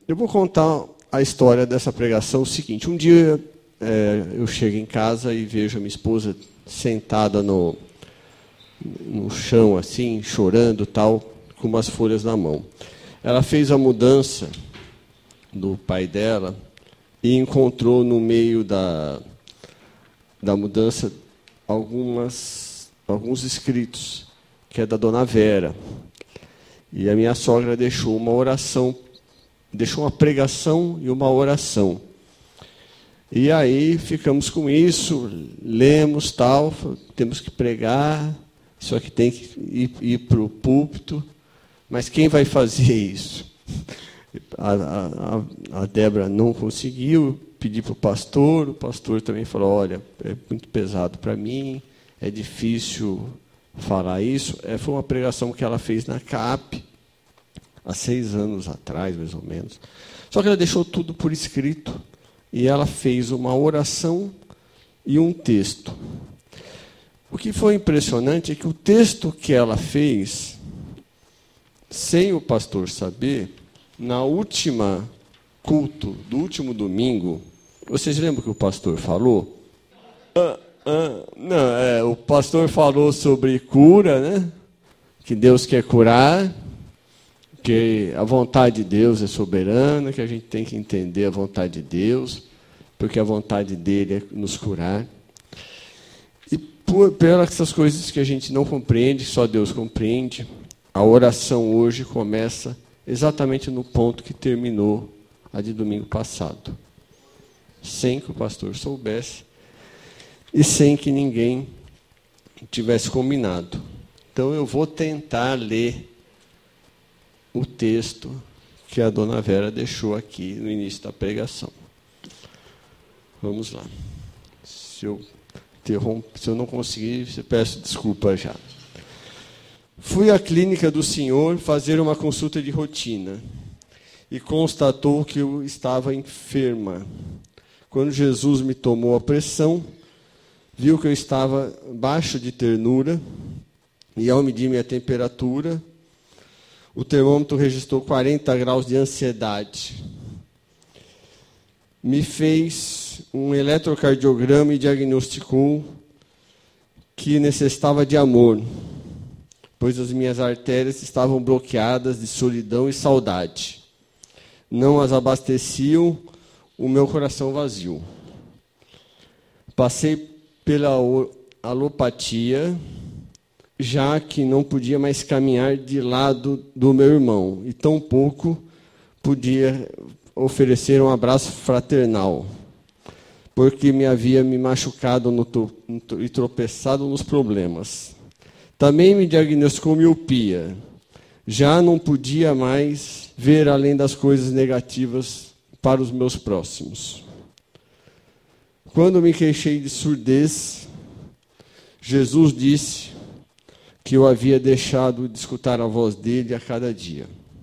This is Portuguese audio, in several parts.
Eu vou contar a história dessa pregação. O seguinte, um dia eu chego em casa e vejo a minha esposa sentada no chão, assim, chorando, tal, com umas folhas na mão. Ela fez a mudança do pai dela e encontrou no meio da mudança alguns escritos, que é da Dona Vera. E a minha sogra deixou uma oração, deixou uma pregação e uma oração. E aí ficamos com isso, lemos, tal, temos que pregar, isso aqui tem que ir para o púlpito, mas quem vai fazer isso? A Débora não conseguiu, pedi para o pastor também falou, olha, é muito pesado para mim, é difícil falar isso. Foi uma pregação que ela fez na CAP, há 6 anos atrás, mais ou menos. Só que ela deixou tudo por escrito, e ela fez uma oração e um texto. O que foi impressionante é que o texto que ela fez, sem o pastor saber, na última culto do último domingo, vocês lembram que o pastor falou? O pastor falou sobre cura, né? Que Deus quer curar, que a vontade de Deus é soberana, que a gente tem que entender a vontade de Deus, porque a vontade dele é nos curar. E pelas essas coisas que a gente não compreende, só Deus compreende, a oração hoje começa exatamente no ponto que terminou a de domingo passado. Sem que o pastor soubesse e sem que ninguém tivesse combinado. Então eu vou tentar ler o texto que a Dona Vera deixou aqui no início da pregação. Vamos lá. Se eu não conseguir, eu peço desculpa já. Fui à clínica do senhor fazer uma consulta de rotina e constatou que eu estava enferma. Quando Jesus me tomou a pressão, viu que eu estava baixo de ternura e, ao medir minha temperatura, o termômetro registrou 40 graus de ansiedade. Me fez um eletrocardiograma e diagnosticou que necessitava de amor, pois as minhas artérias estavam bloqueadas de solidão e saudade. Não as abasteciam o meu coração vazio. Passei pela alopatia, já que não podia mais caminhar de lado do meu irmão, e tampouco podia oferecer um abraço fraternal, porque me havia me machucado e tropeçado nos problemas. Também me diagnosticou miopia. Já não podia mais ver além das coisas negativas para os meus próximos. Quando me queixei de surdez, Jesus disse que eu havia deixado de escutar a voz dele a cada dia.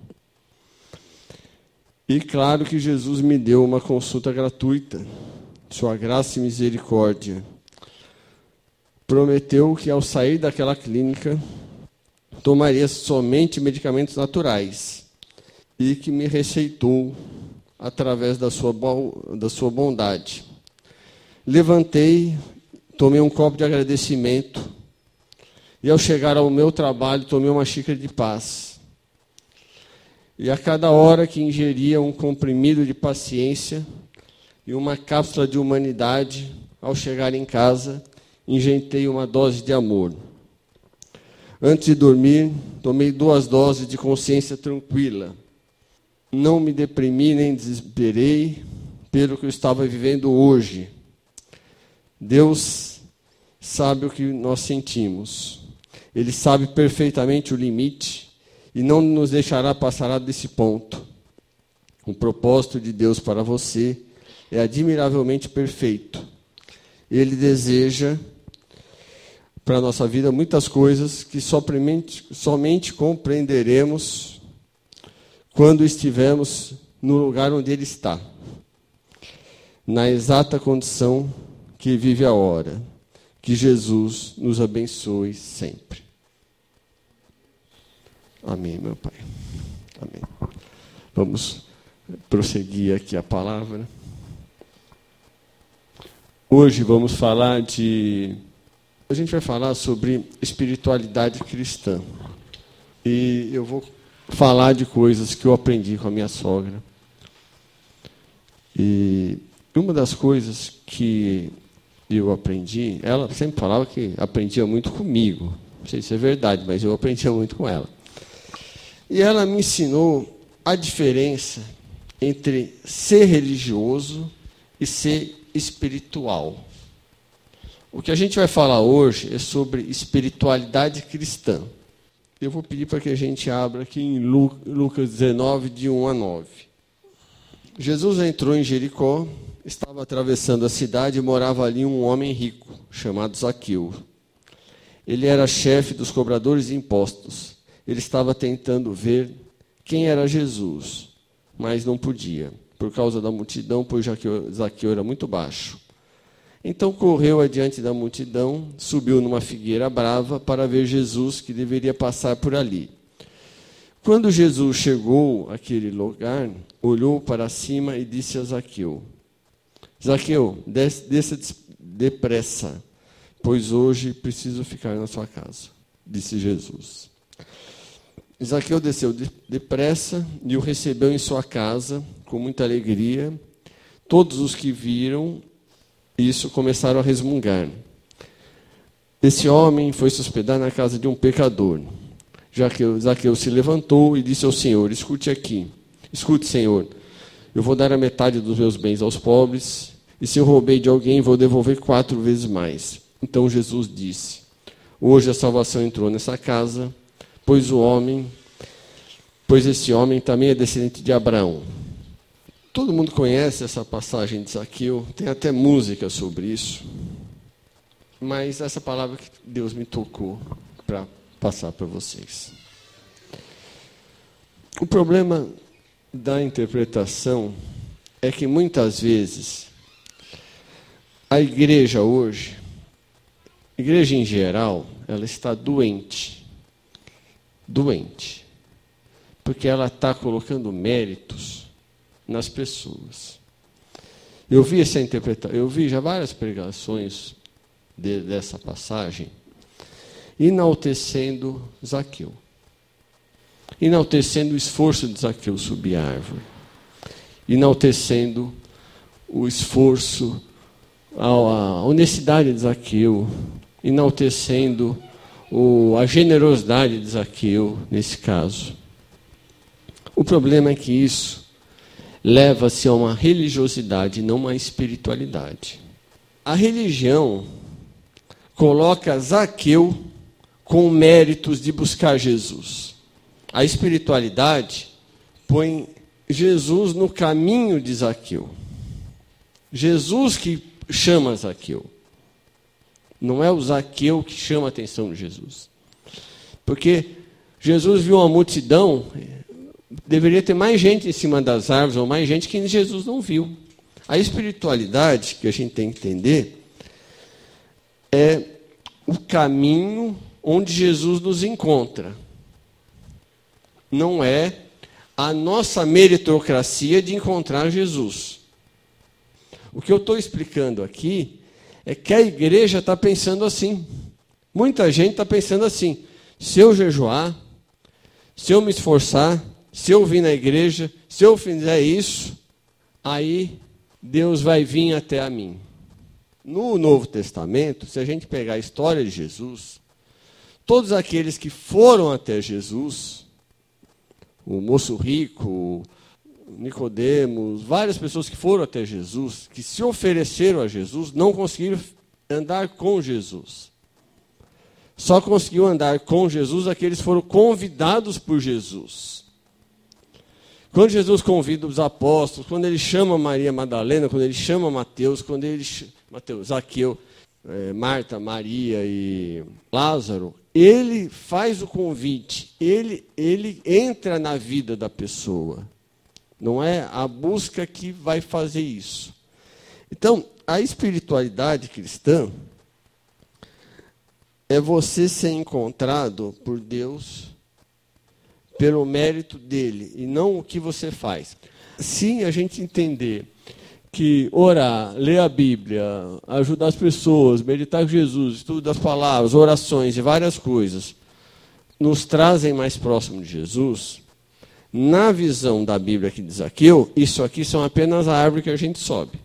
E claro que Jesus me deu uma consulta gratuita, sua graça e misericórdia. Prometeu que ao sair daquela clínica, tomaria somente medicamentos naturais e que me receitou através da sua bondade. Levantei, tomei um copo de agradecimento e, ao chegar ao meu trabalho, tomei uma xícara de paz. E a cada hora que ingeria um comprimido de paciência e uma cápsula de humanidade, ao chegar em casa, injetei uma dose de amor. Antes de dormir, tomei 2 doses de consciência tranquila. Não me deprimi nem desesperei pelo que eu estava vivendo hoje. Deus sabe o que nós sentimos. Ele sabe perfeitamente o limite e não nos deixará passar desse ponto. O propósito de Deus para você é admiravelmente perfeito. Ele deseja para a nossa vida muitas coisas que somente compreenderemos quando estivermos no lugar onde Ele está, na exata condição que vive a hora. Que Jesus nos abençoe sempre. Amém, meu Pai. Amém. Vamos prosseguir aqui a palavra. Hoje vamos falar a gente vai falar sobre espiritualidade cristã. E eu vou falar de coisas que eu aprendi com a minha sogra. E uma das coisas que eu aprendi, ela sempre falava que aprendia muito comigo. Não sei se é verdade, mas eu aprendia muito com ela. E ela me ensinou a diferença entre ser religioso e ser espiritual. O que a gente vai falar hoje é sobre espiritualidade cristã. Eu vou pedir para que a gente abra aqui em Lucas 19, de 1 a 9. Jesus entrou em Jericó, estava atravessando a cidade e morava ali um homem rico, chamado Zaqueu. Ele era chefe dos cobradores de impostos. Ele estava tentando ver quem era Jesus, mas não podia, por causa da multidão, pois Zaqueu era muito baixo. Então correu adiante da multidão, subiu numa figueira brava para ver Jesus, que deveria passar por ali. Quando Jesus chegou àquele lugar, olhou para cima e disse a Zaqueu: Zaqueu, desça depressa, pois hoje preciso ficar na sua casa, disse Jesus. Zaqueu desceu depressa e o recebeu em sua casa com muita alegria. Todos os que viram isso começaram a resmungar. Esse homem foi se hospedar na casa de um pecador. Zaqueu se levantou e disse ao Senhor: Escute, Senhor, eu vou dar a metade dos meus bens aos pobres, e se eu roubei de alguém, vou devolver 4 vezes mais. Então Jesus disse: Hoje a salvação entrou nessa casa, pois esse homem também é descendente de Abraão. Todo mundo conhece essa passagem de Zaqueu, tem até música sobre isso. Mas essa palavra que Deus me tocou para passar para vocês. O problema da interpretação é que muitas vezes a igreja hoje, a igreja em geral, ela está doente. Porque ela está colocando méritos nas pessoas. Eu vi já várias pregações dessa passagem, enaltecendo Zaqueu, enaltecendo o esforço de Zaqueu subir a árvore, enaltecendo o esforço, a honestidade de Zaqueu, enaltecendo a generosidade de Zaqueu nesse caso. O problema é que isso leva-se a uma religiosidade, não uma espiritualidade. A religião coloca Zaqueu com méritos de buscar Jesus. A espiritualidade põe Jesus no caminho de Zaqueu. Jesus que chama Zaqueu. Não é o Zaqueu que chama a atenção de Jesus. Porque Jesus viu uma multidão, deveria ter mais gente em cima das árvores, ou mais gente que Jesus não viu. A espiritualidade, que a gente tem que entender, é o caminho onde Jesus nos encontra. Não é a nossa meritocracia de encontrar Jesus. O que eu estou explicando aqui é que a igreja está pensando assim. Muita gente está pensando assim: se eu jejuar, se eu me esforçar, se eu vir na igreja, se eu fizer isso, aí Deus vai vir até a mim. No Novo Testamento, se a gente pegar a história de Jesus, todos aqueles que foram até Jesus, o moço rico, Nicodemos, várias pessoas que foram até Jesus, que se ofereceram a Jesus, não conseguiram andar com Jesus. Só conseguiu andar com Jesus aqueles que foram convidados por Jesus. Quando Jesus convida os apóstolos, quando ele chama Maria Madalena, quando ele chama Mateus, Zaqueu, Marta, Maria e Lázaro, ele faz o convite, ele entra na vida da pessoa. Não é a busca que vai fazer isso. Então, a espiritualidade cristã é você ser encontrado por Deus pelo mérito dele, e não o que você faz. se a gente entender que orar, ler a Bíblia, ajudar as pessoas, meditar com Jesus, estudo das palavras, orações e várias coisas, nos trazem mais próximo de Jesus, na visão da Bíblia que diz Zaqueu, isso aqui são apenas a árvore que a gente sobe.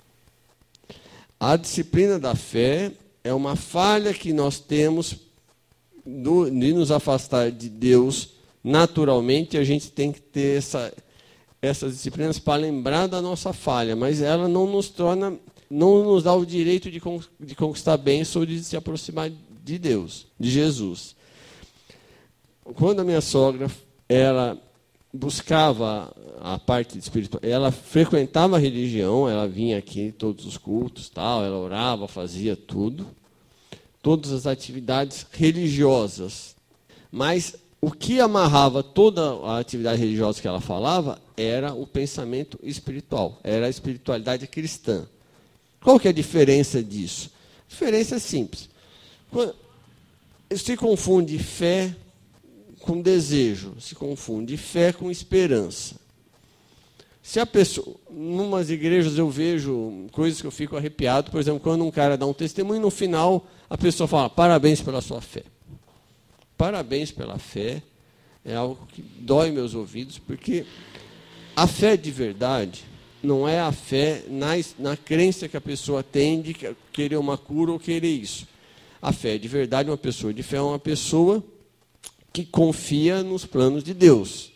A disciplina da fé é uma falha que nós temos de nos afastar de Deus naturalmente. A gente tem que ter essas disciplinas para lembrar da nossa falha, mas ela não nos dá o direito de conquistar bênção ou de se aproximar de Deus, de Jesus. Quando a minha sogra, ela buscava a parte espiritual, ela frequentava a religião, ela vinha aqui em todos os cultos, tal, ela orava, fazia tudo, todas as atividades religiosas. Mas o que amarrava toda a atividade religiosa que ela falava era o pensamento espiritual, era a espiritualidade cristã. Qual que é a diferença disso? A diferença é simples. Se confunde fé com desejo, se confunde fé com esperança. Se a pessoa, numas igrejas eu vejo coisas que eu fico arrepiado, por exemplo, quando um cara dá um testemunho, no final a pessoa fala, parabéns pela sua fé. Parabéns pela fé, é algo que dói meus ouvidos, porque a fé de verdade não é a fé na crença que a pessoa tem de querer uma cura ou querer isso. A fé de verdade, uma pessoa de fé é uma pessoa que confia nos planos de Deus.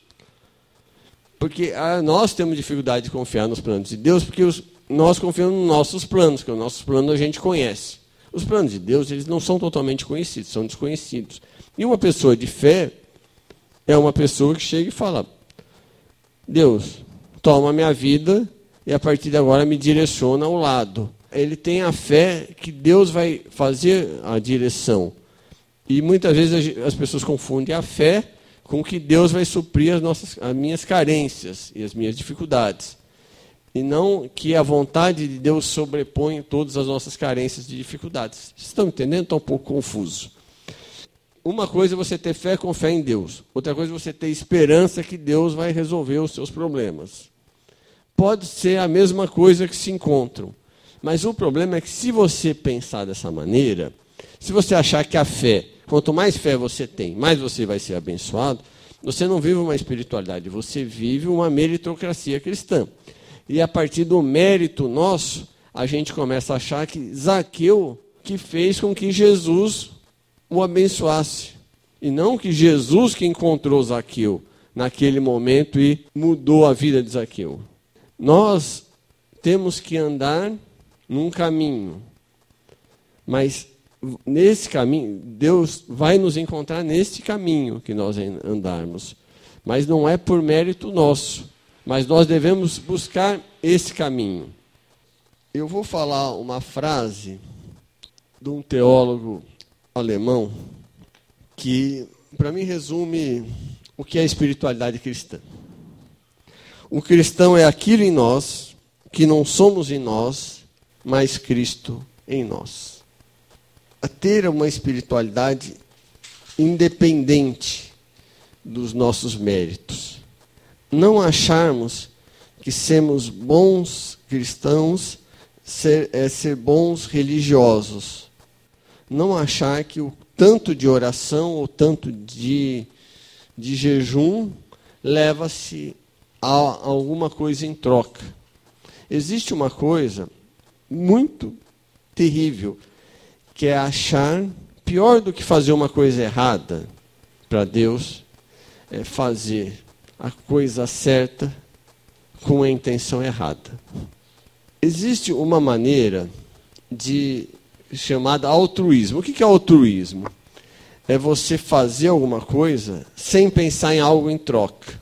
Porque nós temos dificuldade de confiar nos planos de Deus, porque nós confiamos nos nossos planos, porque os nossos planos a gente conhece. Os planos de Deus, eles não são totalmente conhecidos, são desconhecidos. E uma pessoa de fé é uma pessoa que chega e fala, Deus, toma a minha vida e a partir de agora me direciona ao lado. Ele tem a fé que Deus vai fazer a direção. E muitas vezes as pessoas confundem a fé com que Deus vai suprir as minhas carências e as minhas dificuldades. E não que a vontade de Deus sobrepõe todas as nossas carências e dificuldades. Vocês estão entendendo? Está um pouco confuso. Uma coisa é você ter fé com fé em Deus. Outra coisa é você ter esperança que Deus vai resolver os seus problemas. Pode ser a mesma coisa que se encontram. Mas o problema é que se você pensar dessa maneira, se você achar que a fé, quanto mais fé você tem, mais você vai ser abençoado, você não vive uma espiritualidade, você vive uma meritocracia cristã. E a partir do mérito nosso, a gente começa a achar que Zaqueu que fez com que Jesus o abençoasse. E não que Jesus que encontrou Zaqueu naquele momento e mudou a vida de Zaqueu. Nós temos que andar num caminho, mas nesse caminho, Deus vai nos encontrar nesse caminho que nós andarmos. Mas não é por mérito nosso, mas nós devemos buscar esse caminho. Eu vou falar uma frase de um teólogo alemão que, para mim, resume o que é a espiritualidade cristã. O cristão é aquilo em nós que não somos em nós, mas Cristo em nós. A ter uma espiritualidade independente dos nossos méritos. Não acharmos que sermos bons cristãos é ser bons religiosos. Não achar que o tanto de oração ou tanto de jejum leva-se a alguma coisa em troca. Existe uma coisa muito terrível, que é achar, pior do que fazer uma coisa errada para Deus, é fazer a coisa certa com a intenção errada. Existe uma maneira chamada altruísmo. O que é altruísmo? É você fazer alguma coisa sem pensar em algo em troca.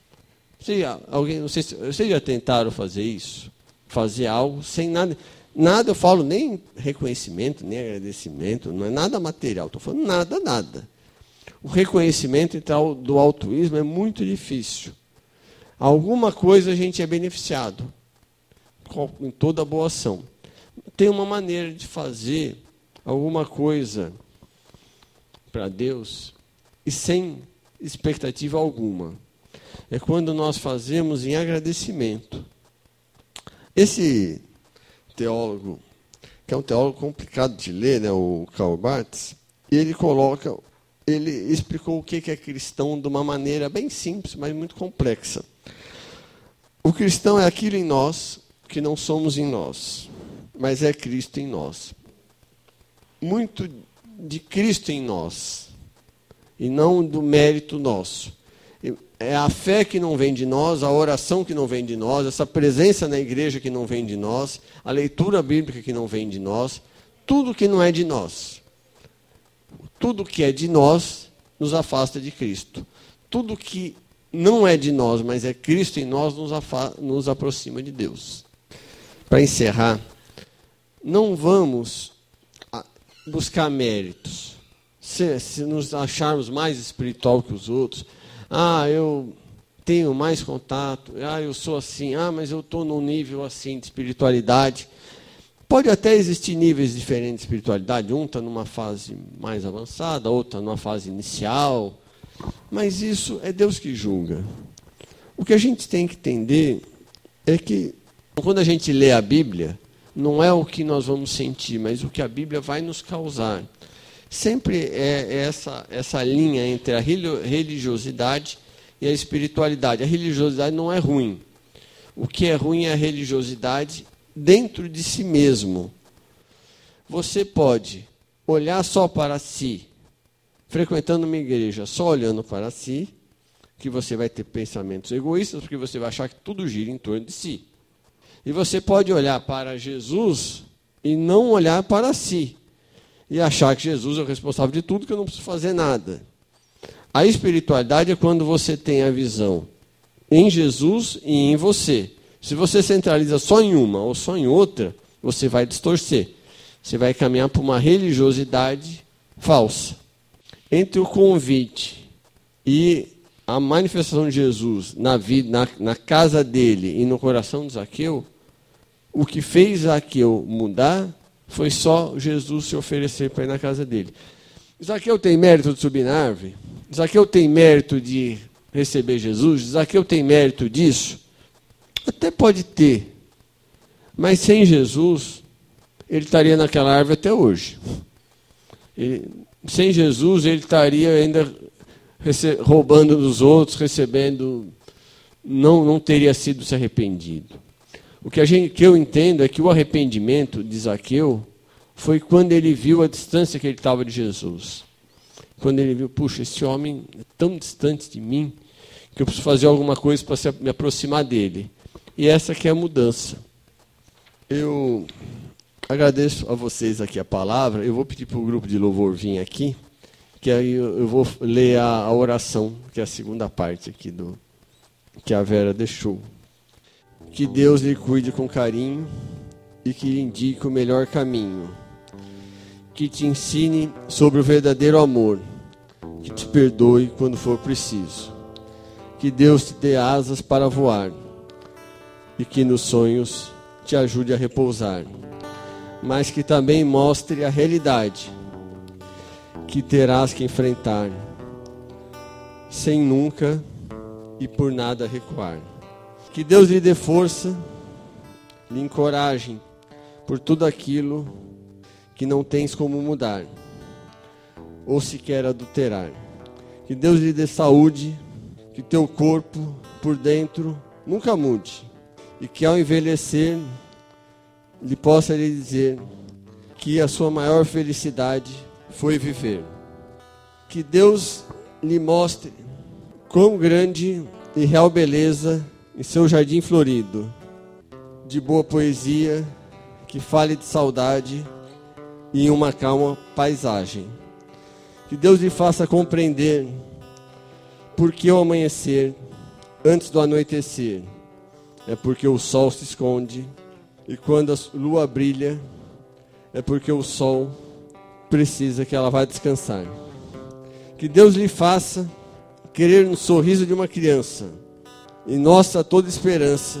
Não sei se vocês já tentaram fazer isso? Fazer algo sem nada. Nada, eu falo nem reconhecimento, nem agradecimento, não é nada material, estou falando nada. O reconhecimento do altruísmo é muito difícil. Alguma coisa a gente é beneficiado, em toda boa ação. Tem uma maneira de fazer alguma coisa para Deus e sem expectativa alguma. é quando nós fazemos em agradecimento. Esse teólogo, que é um teólogo complicado de ler, né, o Karl Barth, ele explicou o que é cristão de uma maneira bem simples, mas muito complexa. O cristão é aquilo em nós que não somos em nós, mas é Cristo em nós. Muito de Cristo em nós, e não do mérito nosso. É a fé que não vem de nós, a oração que não vem de nós, essa presença na igreja que não vem de nós, a leitura bíblica que não vem de nós, tudo que não é de nós. Tudo que é de nós nos afasta de Cristo. Tudo que não é de nós, mas é Cristo em nós, nos aproxima de Deus. Para encerrar, não vamos buscar méritos. Se nos acharmos mais espiritual que os outros, eu tenho mais contato, eu sou assim, mas eu estou num nível assim de espiritualidade. Pode até existir níveis diferentes de espiritualidade, um está numa fase mais avançada, outro está numa fase inicial, mas isso é Deus que julga. O que a gente tem que entender é que, quando a gente lê a Bíblia, não é o que nós vamos sentir, mas o que a Bíblia vai nos causar. Sempre é essa linha entre a religiosidade e a espiritualidade. A religiosidade não é ruim. O que é ruim é a religiosidade dentro de si mesmo. Você pode olhar só para si, frequentando uma igreja, só olhando para si, que você vai ter pensamentos egoístas, porque você vai achar que tudo gira em torno de si. E você pode olhar para Jesus e não olhar para si, e achar que Jesus é o responsável de tudo, que eu não preciso fazer nada. A espiritualidade é quando você tem a visão em Jesus e em você. Se você centraliza só em uma ou só em outra, você vai distorcer. Você vai caminhar para uma religiosidade falsa. Entre o convite e a manifestação de Jesus na casa dele e no coração de Zaqueu, o que fez Zaqueu mudar foi só Jesus se oferecer para ir na casa dele. Zaqueu tem mérito de subir na árvore? Zaqueu tem mérito de receber Jesus? Zaqueu tem mérito disso? Até pode ter, mas sem Jesus, ele estaria naquela árvore até hoje. Sem Jesus, ele estaria ainda roubando dos outros, recebendo, não teria sido se arrependido. O que eu entendo é que o arrependimento de Zaqueu foi quando ele viu a distância que ele estava de Jesus. Quando ele viu, puxa, esse homem é tão distante de mim, que eu preciso fazer alguma coisa para me aproximar dele. E essa que é a mudança. Eu agradeço a vocês aqui a palavra. Eu vou pedir para o grupo de louvor vir aqui, que aí eu vou ler a oração, que é a segunda parte aqui que a Vera deixou. Que Deus lhe cuide com carinho e que lhe indique o melhor caminho. Que te ensine sobre o verdadeiro amor. Que te perdoe quando for preciso. Que Deus te dê asas para voar. E que nos sonhos te ajude a repousar. Mas que também mostre a realidade que terás que enfrentar, sem nunca e por nada recuar. Que Deus lhe dê força, lhe encoraje por tudo aquilo que não tens como mudar, ou sequer adulterar. Que Deus lhe dê saúde, que teu corpo por dentro nunca mude, e que ao envelhecer lhe possa lhe dizer que a sua maior felicidade foi viver. Que Deus lhe mostre quão grande e real beleza em seu jardim florido, de boa poesia, que fale de saudade e em uma calma paisagem. Que Deus lhe faça compreender por que o amanhecer, antes do anoitecer, é porque o sol se esconde, e quando a lua brilha, é porque o sol precisa que ela vá descansar. Que Deus lhe faça querer no sorriso de uma criança, e nossa toda esperança,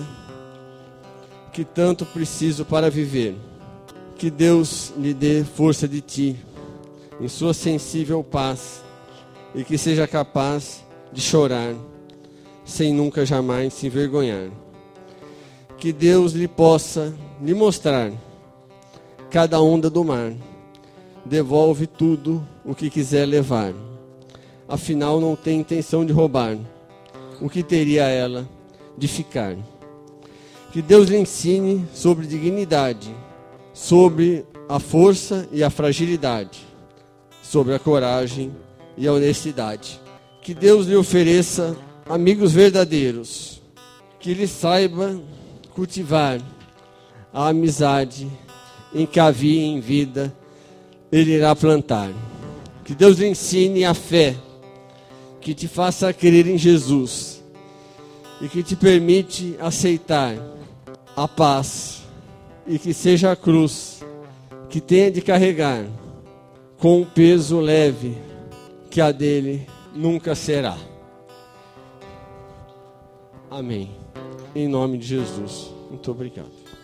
que tanto preciso para viver. Que Deus lhe dê força de ti, em sua sensível paz, e que seja capaz de chorar, sem nunca jamais se envergonhar. Que Deus lhe possa lhe mostrar cada onda do mar. Devolve tudo o que quiser levar. Afinal, não tem intenção de roubar. O que teria ela de ficar? Que Deus lhe ensine sobre dignidade, sobre a força e a fragilidade, sobre a coragem e a honestidade. Que Deus lhe ofereça amigos verdadeiros, que lhe saiba cultivar a amizade em que havia em vida, ele irá plantar. Que Deus lhe ensine a fé, que te faça crer em Jesus e que te permite aceitar a paz, e que seja a cruz que tenha de carregar com um peso leve que a dele nunca será. Amém. Em nome de Jesus. Muito obrigado.